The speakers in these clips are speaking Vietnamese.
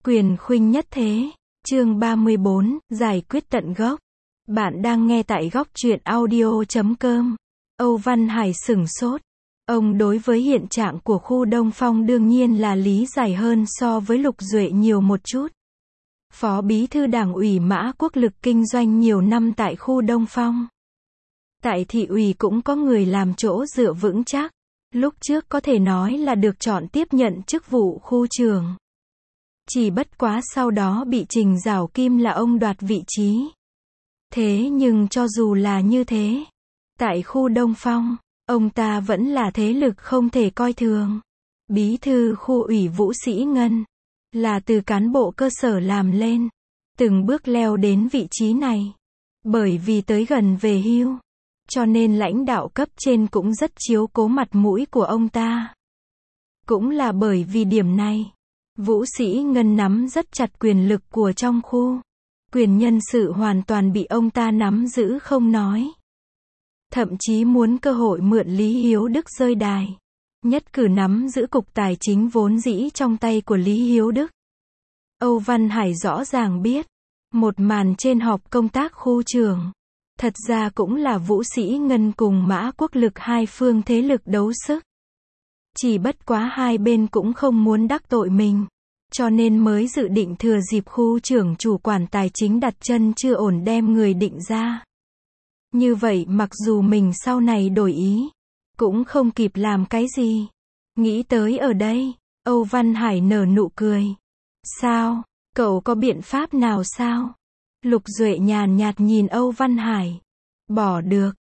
Quyền khuynh nhất thế. Chương 34, giải quyết tận gốc. Bạn đang nghe tại góc truyện audio.com. Âu Văn Hải sửng sốt. Ông đối với hiện trạng của khu Đông Phong đương nhiên là lý giải hơn so với Lục Duệ nhiều một chút. Phó bí thư đảng ủy Mã Quốc Lực kinh doanh nhiều năm tại khu Đông Phong. Tại thị ủy cũng có người làm chỗ dựa vững chắc. Lúc trước có thể nói là được chọn tiếp nhận chức vụ khu trưởng. Chỉ bất quá sau đó bị Trình Giảo Kim là ông đoạt vị trí. Thế nhưng cho dù là như thế, tại khu Đông Phong, ông ta vẫn là thế lực không thể coi thường. Bí thư khu ủy Vũ Sĩ Ngân, là từ cán bộ cơ sở làm lên, từng bước leo đến vị trí này. Bởi vì tới gần về hưu, cho nên lãnh đạo cấp trên cũng rất chiếu cố mặt mũi của ông ta. Cũng là bởi vì điểm này, Vũ Sĩ Ngân nắm rất chặt quyền lực của trong khu. Quyền nhân sự hoàn toàn bị ông ta nắm giữ không nói. Thậm chí muốn cơ hội mượn Lý Hiếu Đức rơi đài. Nhất cử nắm giữ cục tài chính vốn dĩ trong tay của Lý Hiếu Đức. Âu Văn Hải rõ ràng biết, một màn trên họp công tác khu trưởng, thật ra cũng là Vũ Sĩ Ngân cùng Mã Quốc Lực hai phương thế lực đấu sức. Chỉ bất quá hai bên cũng không muốn đắc tội mình, cho nên mới dự định thừa dịp khu trưởng chủ quản tài chính đặt chân chưa ổn đem người định ra. Như vậy mặc dù mình sau này đổi ý, cũng không kịp làm cái gì. Nghĩ tới ở đây, Âu Văn Hải nở nụ cười. Sao? Cậu có biện pháp nào sao? Lục Duệ nhàn nhạt nhìn Âu Văn Hải. Bỏ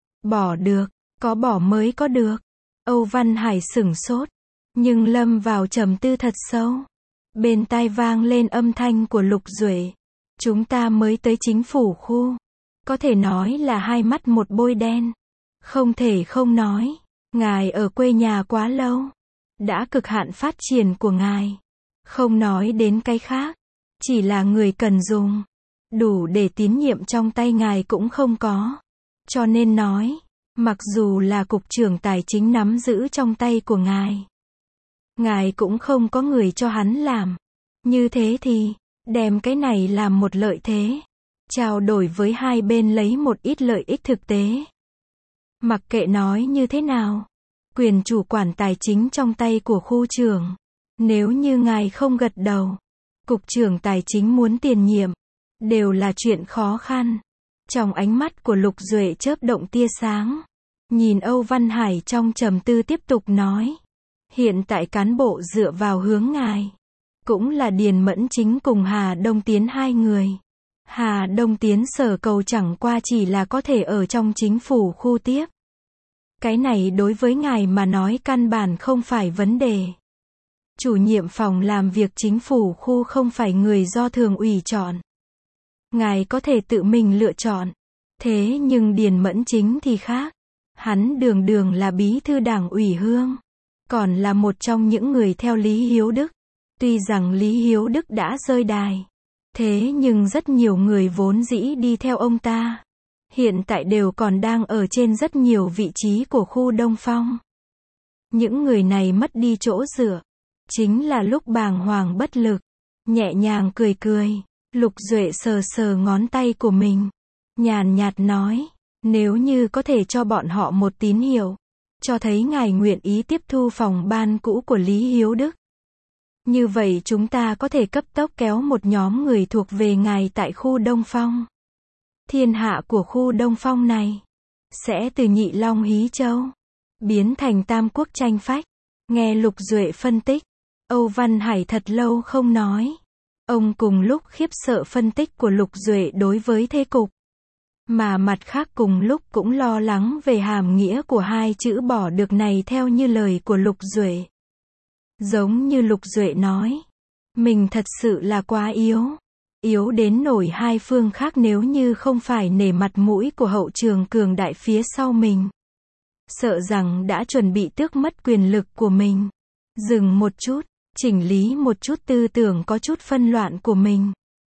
được, có bỏ mới có được. Âu Văn Hải sửng sốt, nhưng lâm vào trầm tư thật sâu. Bên tai vang lên âm thanh của Lục Duệ. Chúng ta mới tới chính phủ khu. Có thể nói là hai mắt một bôi đen. Không thể không nói. Ngài ở quê nhà quá lâu. Đã cực hạn phát triển của ngài. Không nói đến cái khác. Chỉ là người cần dùng. Đủ để tín nhiệm trong tay ngài cũng không có. Cho nên nói, mặc dù là cục trưởng tài chính nắm giữ trong tay của ngài, ngài cũng không có người cho hắn làm. Như thế thì, đem cái này làm một lợi thế. Trao đổi với hai bên lấy một ít lợi ích thực tế. Mặc kệ nói như thế nào, quyền chủ quản tài chính trong tay của khu trưởng. Nếu như ngài không gật đầu, cục trưởng tài chính muốn tiền nhiệm, đều là chuyện khó khăn. Trong ánh mắt của Lục Duệ chớp động tia sáng. Nhìn Âu Văn Hải trong trầm tư tiếp tục nói. Hiện tại cán bộ dựa vào hướng ngài. Cũng là Điền Mẫn Chính cùng Hà Đông Tiến hai người. Hà Đông Tiến sở cầu chẳng qua chỉ là có thể ở trong chính phủ khu tiếp. Cái này đối với ngài mà nói căn bản không phải vấn đề. Chủ nhiệm phòng làm việc chính phủ khu không phải người do thường ủy chọn. Ngài có thể tự mình lựa chọn. Thế nhưng Điền Mẫn Chính thì khác. Hắn đường đường là bí thư đảng ủy Hương. Còn là một trong những người theo Lý Hiếu Đức. Tuy rằng Lý Hiếu Đức đã rơi đài. Thế nhưng rất nhiều người vốn dĩ đi theo ông ta. Hiện tại đều còn đang ở trên rất nhiều vị trí của khu Đông Phong. Những người này mất đi chỗ dựa. Chính là lúc bàng hoàng bất lực. Nhẹ nhàng cười cười. Lục Duệ sờ sờ ngón tay của mình. Nhàn nhạt nói. Nếu như có thể cho bọn họ một tín hiệu. Cho thấy ngài nguyện ý tiếp thu phòng ban cũ của Lý Hiếu Đức. Như vậy chúng ta có thể cấp tốc kéo một nhóm người thuộc về ngài tại khu Đông Phong. Thiên hạ của khu Đông Phong này. Sẽ từ Nhị Long Hí Châu. Biến thành Tam Quốc tranh phách. Nghe Lục Duệ phân tích. Âu Văn Hải thật lâu không nói. Ông cùng lúc khiếp sợ phân tích của Lục Duệ đối với thế cục. Mà mặt khác cùng lúc cũng lo lắng về hàm nghĩa của hai chữ bỏ được này theo như lời của Lục Duệ. Giống như Lục Duệ nói. Mình thật sự là quá yếu. Yếu đến nổi hai phương khác nếu như không phải nể mặt mũi của hậu trường cường đại phía sau mình. Sợ rằng đã chuẩn bị tước mất quyền lực của mình. Dừng một chút. Chỉnh lý một chút tư tưởng có chút phân loạn của mình.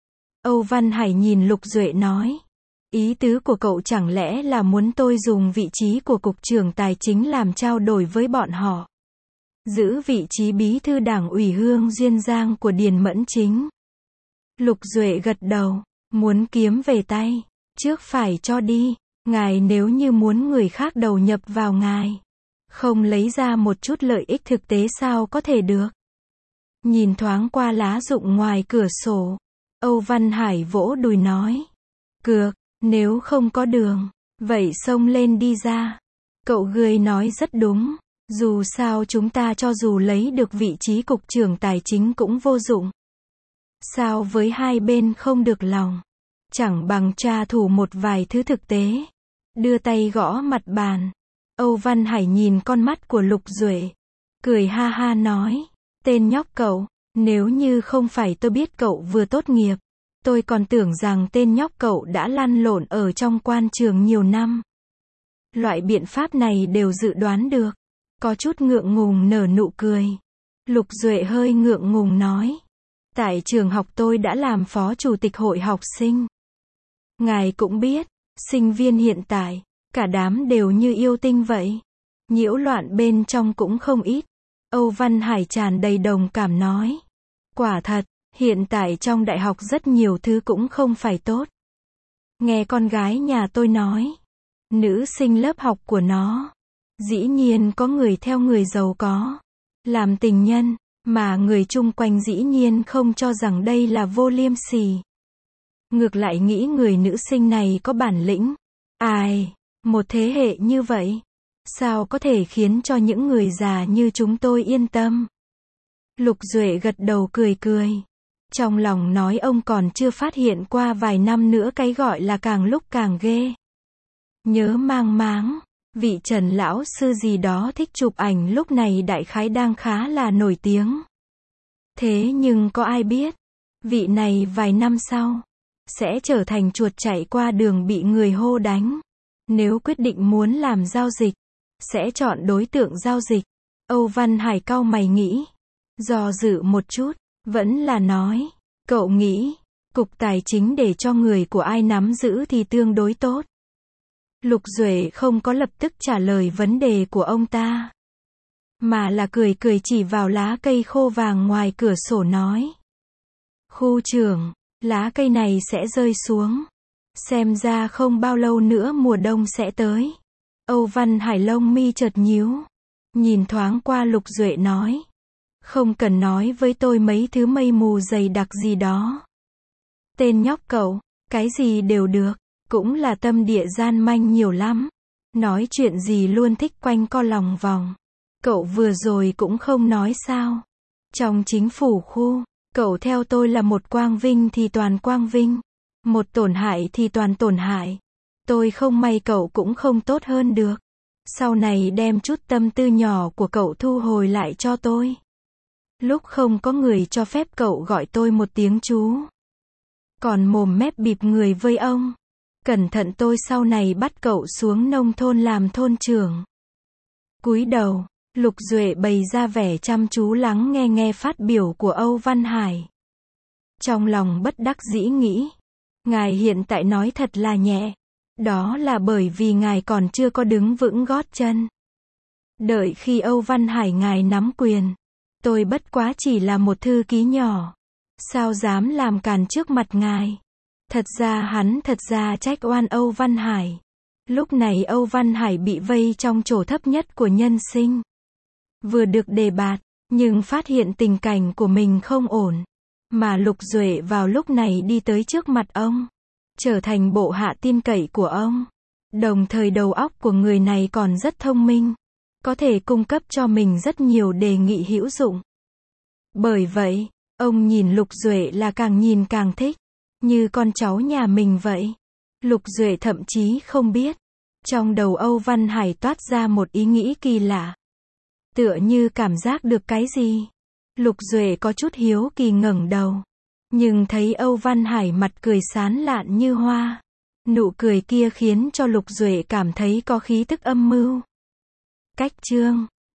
Âu Văn Hải nhìn Lục Duệ nói. Ý tứ của cậu chẳng lẽ là muốn tôi dùng vị trí của cục trưởng tài chính làm trao đổi với bọn họ. Giữ vị trí bí thư đảng ủy Hương Duyên Giang của Điền Mẫn Chính. Lục Duệ gật đầu, muốn kiếm về tay, trước phải cho đi, ngài nếu như muốn người khác đầu nhập vào ngài, không lấy ra một chút lợi ích thực tế sao có thể được. Nhìn thoáng qua lá rụng ngoài cửa sổ, Âu Văn Hải vỗ đùi nói, cược, nếu không có đường, vậy xông lên đi ra. Cậu Gươi nói rất đúng, dù sao chúng ta cho dù lấy được vị trí cục trưởng tài chính cũng vô dụng. Sao với hai bên không được lòng, chẳng bằng tra thủ một vài thứ thực tế. Đưa tay gõ mặt bàn. Âu Văn Hải nhìn con mắt của Lục Duệ, cười ha ha nói, tên nhóc cậu, nếu như không phải tôi biết cậu vừa tốt nghiệp, tôi còn tưởng rằng tên nhóc cậu đã lăn lộn ở trong quan trường nhiều năm. Loại biện pháp này đều dự đoán được. Có chút ngượng ngùng nở nụ cười. Lục Duệ hơi ngượng ngùng nói, tại trường học tôi đã làm phó chủ tịch hội học sinh. Ngài cũng biết, sinh viên hiện tại, cả đám đều như yêu tinh vậy. Nhiễu loạn bên trong cũng không ít. Âu Văn Hải tràn đầy đồng cảm nói, quả thật, hiện tại trong đại học rất nhiều thứ cũng không phải tốt. Nghe con gái nhà tôi nói, nữ sinh lớp học của nó, dĩ nhiên có người theo người giàu có, làm tình nhân, mà người chung quanh dĩ nhiên không cho rằng đây là vô liêm sỉ. Ngược lại nghĩ người nữ sinh này có bản lĩnh. Ai, một thế hệ như vậy, sao có thể khiến cho những người già như chúng tôi yên tâm. Lục Duệ gật đầu cười cười. Trong lòng nói ông còn chưa phát hiện qua vài năm nữa cái gọi là càng lúc càng ghê. Nhớ mang máng, vị Trần lão sư gì đó thích chụp ảnh lúc này đại khái đang khá là nổi tiếng. Thế nhưng có ai biết, vị này vài năm sau, sẽ trở thành chuột chạy qua đường bị người hô đánh. Nếu quyết định muốn làm giao dịch, sẽ chọn đối tượng giao dịch. Âu Văn Hải cau mày nghĩ, do dự một chút, vẫn là nói, cậu nghĩ, cục tài chính để cho người của ai nắm giữ thì tương đối tốt. Lục Duệ không có lập tức trả lời vấn đề của ông ta, mà là cười cười chỉ vào lá cây khô vàng ngoài cửa sổ nói, khu trưởng, lá cây này sẽ rơi xuống. Xem ra không bao lâu nữa mùa đông sẽ tới. Âu Văn Hải lông mi chợt nhíu, nhìn thoáng qua Lục Duệ nói, không cần nói với tôi mấy thứ mây mù dày đặc gì đó. Tên nhóc cậu, cái gì đều được, cũng là tâm địa gian manh nhiều lắm. Nói chuyện gì luôn thích quanh co lòng vòng. Cậu vừa rồi cũng không nói sao. Trong chính phủ khu, cậu theo tôi là một quang vinh thì toàn quang vinh, một tổn hại thì toàn tổn hại. Tôi không may cậu cũng không tốt hơn được. Sau này đem chút tâm tư nhỏ của cậu thu hồi lại cho tôi. Lúc không có người cho phép cậu gọi tôi một tiếng chú. Còn mồm mép bịp người với ông. Cẩn thận tôi sau này bắt cậu xuống nông thôn làm thôn trưởng. Cúi đầu, Lục Duệ bày ra vẻ chăm chú lắng nghe phát biểu của Âu Văn Hải. Trong lòng bất đắc dĩ nghĩ, ngài hiện tại nói thật là nhẹ. Đó là bởi vì ngài còn chưa có đứng vững gót chân. Đợi khi Âu Văn Hải ngài nắm quyền, tôi bất quá chỉ là một thư ký nhỏ. Sao dám làm càn trước mặt ngài? Thật ra trách oan Âu Văn Hải. Lúc này Âu Văn Hải bị vây trong chỗ thấp nhất của nhân sinh. Vừa được đề bạt, nhưng phát hiện tình cảnh của mình không ổn. Mà Lục Duệ vào lúc này đi tới trước mặt ông, trở thành bộ hạ tin cậy của ông. Đồng thời đầu óc của người này còn rất thông minh, có thể cung cấp cho mình rất nhiều đề nghị hữu dụng. Bởi vậy, ông nhìn Lục Duệ là càng nhìn càng thích, như con cháu nhà mình vậy. Lục Duệ thậm chí không biết, trong đầu Âu Văn Hải toát ra một ý nghĩ kỳ lạ. Tựa như cảm giác được cái gì. Lục Duệ có chút hiếu kỳ ngẩng đầu, nhưng thấy Âu Văn Hải mặt cười sán lạn như hoa. Nụ cười kia khiến cho Lục Duệ cảm thấy có khí tức âm mưu. Cách chương